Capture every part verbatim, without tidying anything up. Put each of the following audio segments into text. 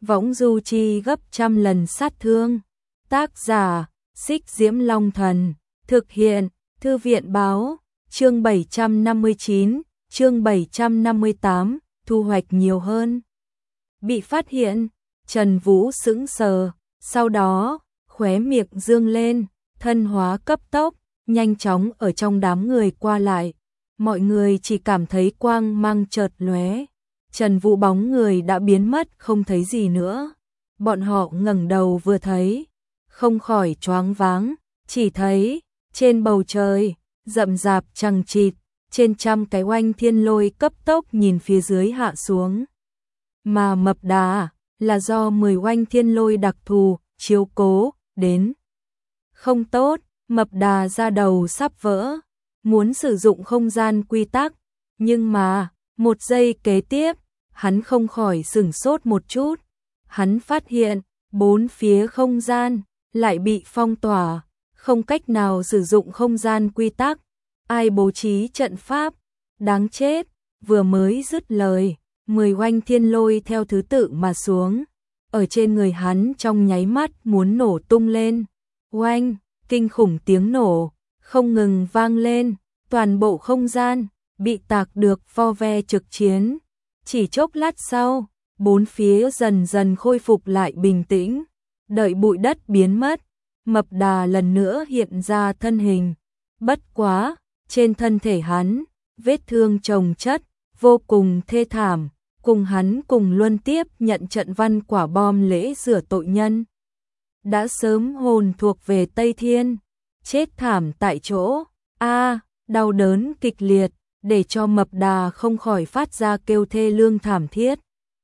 võng du chi gấp trăm lần sát thương. Tác giả, Xích Diễm Long Thần, thực hiện, Thư viện Báo, chương bảy trăm năm mươi chín, chương bảy trăm năm mươi tám, thu hoạch nhiều hơn. Bị phát hiện, Trần Vũ sững sờ, sau đó, khóe miệng dương lên, thân hóa cấp tốc, nhanh chóng ở trong đám người qua lại. Mọi người chỉ cảm thấy quang mang chợt lóe, Trần Vũ bóng người đã biến mất không thấy gì nữa. Bọn họ ngẩng đầu vừa thấy, không khỏi choáng váng, chỉ thấy trên bầu trời rậm rạp chằng chịt, trên trăm cái oanh thiên lôi cấp tốc nhìn phía dưới hạ xuống. Mà mập đà là do mười oanh thiên lôi đặc thù chiếu cố đến. Không tốt, mập đà ra đầu sắp vỡ, muốn sử dụng không gian quy tắc, nhưng mà, một giây kế tiếp, hắn không khỏi sửng sốt một chút. Hắn phát hiện, bốn phía không gian lại bị phong tỏa, không cách nào sử dụng không gian quy tắc. Ai bố trí trận pháp? Đáng chết, vừa mới dứt lời, mười oanh thiên lôi theo thứ tự mà xuống, ở trên người hắn trong nháy mắt muốn nổ tung lên. Oanh, kinh khủng tiếng nổ, không ngừng vang lên, toàn bộ không gian bị tạc được vo ve trực chiến. Chỉ chốc lát sau, bốn phía dần dần khôi phục lại bình tĩnh, đợi bụi đất biến mất, mập đà lần nữa hiện ra thân hình. Bất quá, trên thân thể hắn, vết thương chồng chất, vô cùng thê thảm, cùng hắn cùng luân tiếp nhận trận văn quả bom lễ rửa tội nhân. Đã sớm hồn thuộc về Tây Thiên, chết thảm tại chỗ, a đau đớn kịch liệt, để cho mập đà không khỏi phát ra kêu thê lương thảm thiết.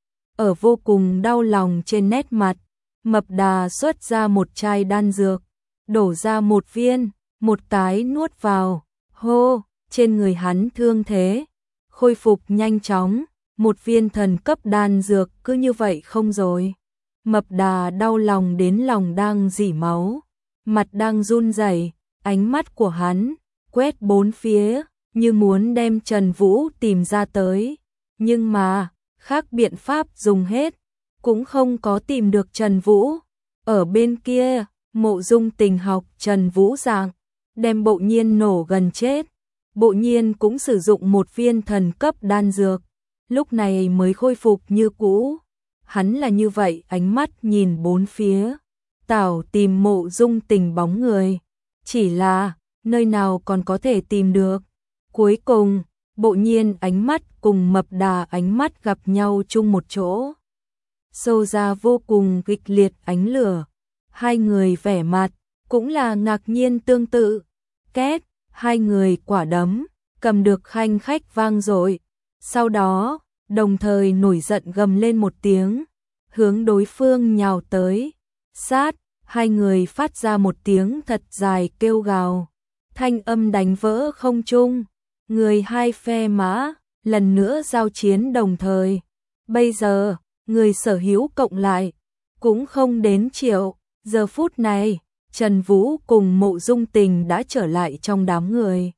Ở vô cùng đau lòng trên nét mặt, mập đà xuất ra một chai đan dược, đổ ra một viên, một cái nuốt vào, hô, trên người hắn thương thế, khôi phục nhanh chóng, một viên thần cấp đan dược cứ như vậy không rồi. Mập đà đau lòng đến lòng đang rỉ máu, mặt đang run rẩy, ánh mắt của hắn quét bốn phía, như muốn đem Trần Vũ tìm ra tới, nhưng mà, khác biện pháp dùng hết, cũng không có tìm được Trần Vũ. Ở bên kia, Mộ Dung Tình học Trần Vũ dạng, đem Bộ Nhiên nổ gần chết. Bộ Nhiên cũng sử dụng một viên thần cấp đan dược, lúc này mới khôi phục như cũ. Hắn là như vậy, ánh mắt nhìn bốn phía, tảo tìm Mộ Dung Tình bóng người, chỉ là nơi nào còn có thể tìm được. Cuối cùng, Bộ Nhiên ánh mắt cùng mập đà ánh mắt gặp nhau chung một chỗ, xô ra vô cùng kịch liệt ánh lửa. Hai người vẻ mặt cũng là ngạc nhiên tương tự. Két, hai người quả đấm cầm được khanh khách vang dội, sau đó đồng thời nổi giận gầm lên một tiếng, hướng đối phương nhào tới. Sát, hai người phát ra một tiếng thật dài kêu gào, thanh âm đánh vỡ không trung. Người hai phe mã lần nữa giao chiến đồng thời. Bây giờ, người sở hữu cộng lại cũng không đến triệu. Giờ phút này, Trần Vũ cùng Mộ Dung Tình đã trở lại trong đám người,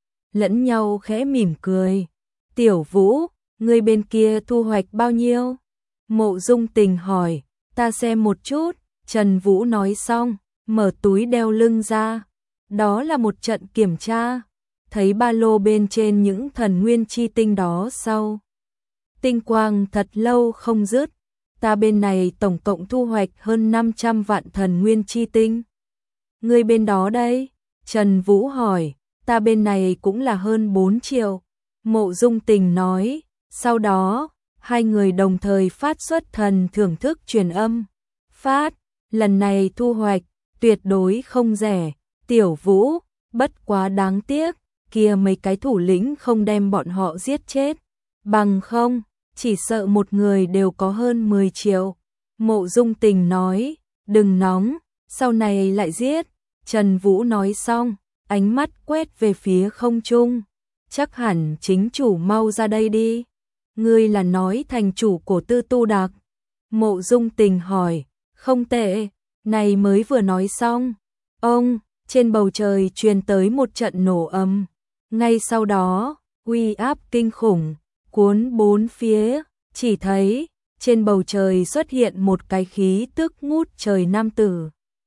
lẫn nhau khẽ mỉm cười. Tiểu Vũ, người bên kia thu hoạch bao nhiêu? Mộ Dung Tình hỏi. Ta xem một chút. Trần Vũ nói xong, mở túi đeo lưng ra. Đó là một trận kiểm tra. Thấy ba lô bên trên những thần nguyên chi tinh đó sau. Tinh quang thật lâu không dứt. Ta bên này tổng cộng thu hoạch hơn năm trăm vạn thần nguyên chi tinh. Người bên đó đây? Trần Vũ hỏi. Ta bên này cũng là hơn bốn triệu. Mộ Dung Tình nói. Sau đó, hai người đồng thời phát xuất thần thưởng thức truyền âm. Phát, lần này thu hoạch, tuyệt đối không rẻ. Tiểu Vũ, bất quá đáng tiếc, kia mấy cái thủ lĩnh không đem bọn họ giết chết. Bằng không, chỉ sợ một người đều có hơn mười triệu. Mộ Dung Tình nói, đừng nóng, sau này lại giết. Trần Vũ nói xong, ánh mắt quét về phía không trung. Chắc hẳn chính chủ mau ra đây đi. Ngươi là nói thành chủ của Tư Tu Đạc? Mộ Dung Tình hỏi. Không tệ, này mới vừa nói xong. Ông, trên bầu trời truyền tới một trận nổ ầm. Ngay sau đó, uy áp kinh khủng cuốn bốn phía, chỉ thấy trên bầu trời xuất hiện một cái khí tức ngút trời nam tử.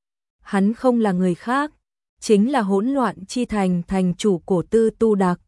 Hắn không là người khác, chính là hỗn loạn chi thành thành chủ Cổ Tư Tu Đặc.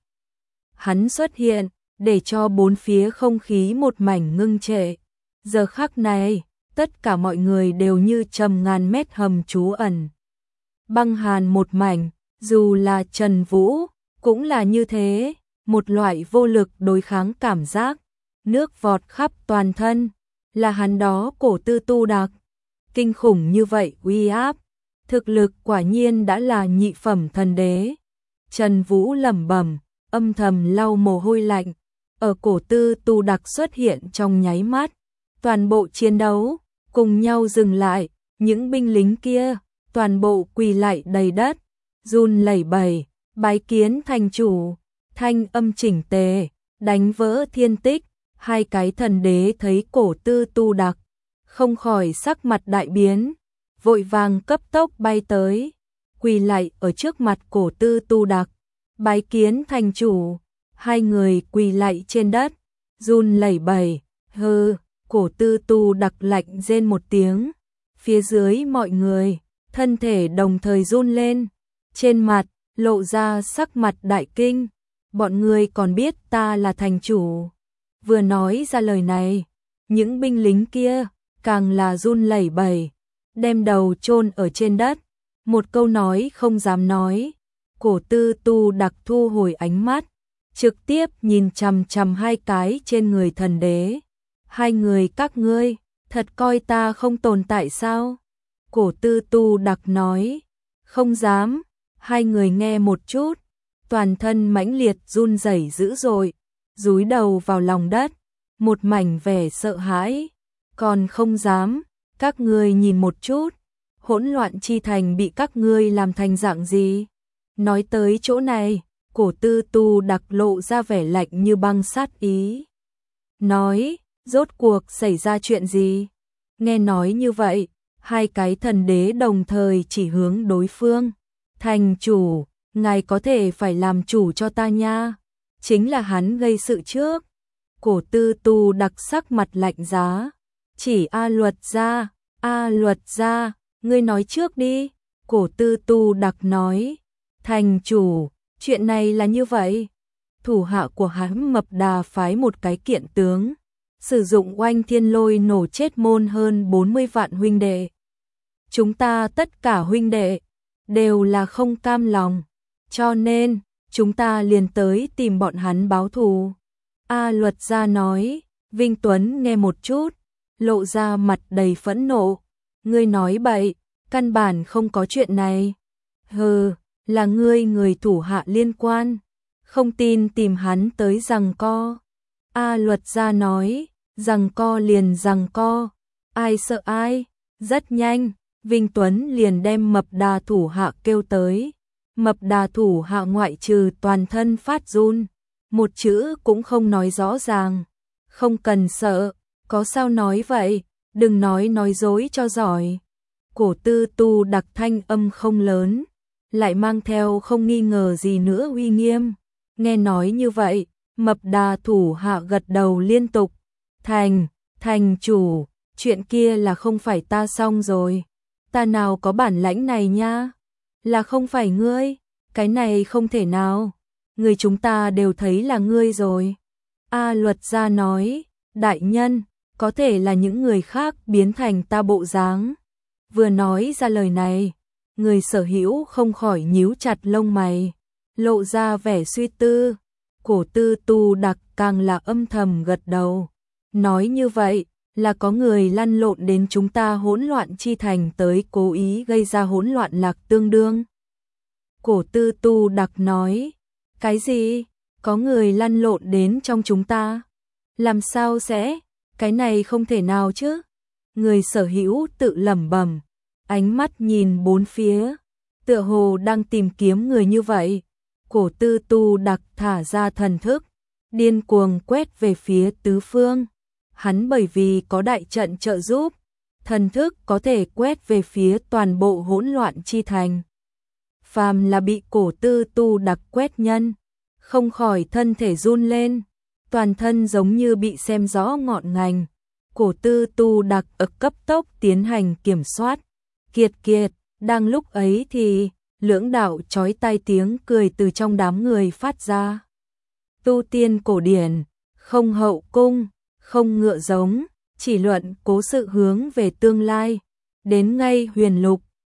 Hắn xuất hiện, để cho bốn phía không khí một mảnh ngưng trệ. Giờ khắc này, tất cả mọi người đều như trầm ngàn mét hầm trú ẩn. Băng hàn một mảnh, dù là Trần Vũ, cũng là như thế, một loại vô lực đối kháng cảm giác, nước vọt khắp toàn thân, là hắn đó Cổ Tư Tu Đặc. Kinh khủng như vậy uy áp, thực lực quả nhiên đã là nhị phẩm thần đế. Trần Vũ lẩm bẩm, âm thầm lau mồ hôi lạnh, ở Cổ Tư Tu Đặc xuất hiện trong nháy mắt, toàn bộ chiến đấu cùng nhau dừng lại, những binh lính kia toàn bộ quỳ lại đầy đất, run lẩy bẩy, bái kiến thành chủ, thanh âm chỉnh tề, đánh vỡ thiên tích. Hai cái thần đế thấy Cổ Tư Tu Đặc, không khỏi sắc mặt đại biến, vội vàng cấp tốc bay tới, quỳ lại ở trước mặt Cổ Tư Tu Đặc, bái kiến thành chủ. Hai người quỳ lại trên đất, run lẩy bẩy, hừ. Cổ Tư Tu Đặc lạnh rên một tiếng, phía dưới mọi người, thân thể đồng thời run lên, trên mặt, lộ ra sắc mặt đại kinh, bọn người còn biết ta là thành chủ. Vừa nói ra lời này, những binh lính kia, càng là run lẩy bẩy, đem đầu chôn ở trên đất, một câu nói không dám nói. Cổ Tư Tu Đặc thu hồi ánh mắt, trực tiếp nhìn chằm chằm hai cái trên người thần đế. Hai người các ngươi, thật coi ta không tồn tại sao? Cổ Tư Tu Đặc nói, không dám. Hai người nghe một chút, toàn thân mãnh liệt run rẩy dữ dội, dúi đầu vào lòng đất, một mảnh vẻ sợ hãi. Còn không dám, các ngươi nhìn một chút, hỗn loạn chi thành bị các ngươi làm thành dạng gì? Nói tới chỗ này, Cổ Tư Tu Đặc lộ ra vẻ lạnh như băng sát ý. Nói, rốt cuộc xảy ra chuyện gì? Nghe nói như vậy, hai cái thần đế đồng thời chỉ hướng đối phương. Thành chủ, ngài có thể phải làm chủ cho ta nha. Chính là hắn gây sự trước. Cổ Tư Tu Đặc sắc mặt lạnh giá. Chỉ A Luật gia, A Luật gia, ngươi nói trước đi. Cổ Tư Tu Đặc nói, thành chủ, chuyện này là như vậy. Thủ hạ của hắn Mập Đà phái một cái kiện tướng, sử dụng oanh thiên lôi nổ chết môn hơn bốn mươi vạn huynh đệ. Chúng ta tất cả huynh đệ đều là không cam lòng, cho nên chúng ta liền tới tìm bọn hắn báo thù. A Luật gia nói. Vinh Tuấn nghe một chút, lộ ra mặt đầy phẫn nộ. Ngươi nói bậy, căn bản không có chuyện này. Hừ, là ngươi người thủ hạ liên quan, không tin tìm hắn tới giằng co. A Luật gia nói, giằng co liền giằng co, ai sợ ai. Rất nhanh, Vinh Tuấn liền đem Mập Đà thủ hạ kêu tới. Mập Đà thủ hạ ngoại trừ toàn thân phát run, một chữ cũng không nói rõ ràng. Không cần sợ, có sao nói vậy, đừng nói nói dối cho giỏi. Cổ Tư Tu Đặc thanh âm không lớn, lại mang theo không nghi ngờ gì nữa uy nghiêm. Nghe nói như vậy, Mập Đà thủ hạ gật đầu liên tục. Thành, thành chủ, chuyện kia là không phải ta xong rồi. Ta nào có bản lãnh này nha. Là không phải ngươi, cái này không thể nào. Người chúng ta đều thấy là ngươi rồi. A Luật gia nói, đại nhân, có thể là những người khác biến thành ta bộ dáng. Vừa nói ra lời này, người sở hữu không khỏi nhíu chặt lông mày, lộ ra vẻ suy tư. Cổ Tư Tu Đặc càng là âm thầm gật đầu. Nói như vậy, là có người lăn lộn đến chúng ta hỗn loạn chi thành tới cố ý gây ra hỗn loạn lạc tương đương. Cổ Tư Tu Đặc nói, cái gì? Có người lăn lộn đến trong chúng ta? Làm sao sẽ? Cái này không thể nào chứ? Người sở hữu tự lẩm bẩm, ánh mắt nhìn bốn phía, tựa hồ đang tìm kiếm người như vậy. Cổ Tư Tu Đặc thả ra thần thức, điên cuồng quét về phía tứ phương. Hắn bởi vì có đại trận trợ giúp, thần thức có thể quét về phía toàn bộ hỗn loạn chi thành. Phàm là bị Cổ Tư Tu Đặc quét nhân, không khỏi thân thể run lên, toàn thân giống như bị xem rõ ngọn ngành. cổ tư tu đặc ực cấp tốc tiến hành kiểm soát. Kiệt kiệt, đang lúc ấy thì lưỡng đạo chói tai tiếng cười từ trong đám người phát ra. Tu tiên cổ điển, không hậu cung, không ngựa giống, chỉ luận cố sự hướng về tương lai. Đến ngay huyền lục,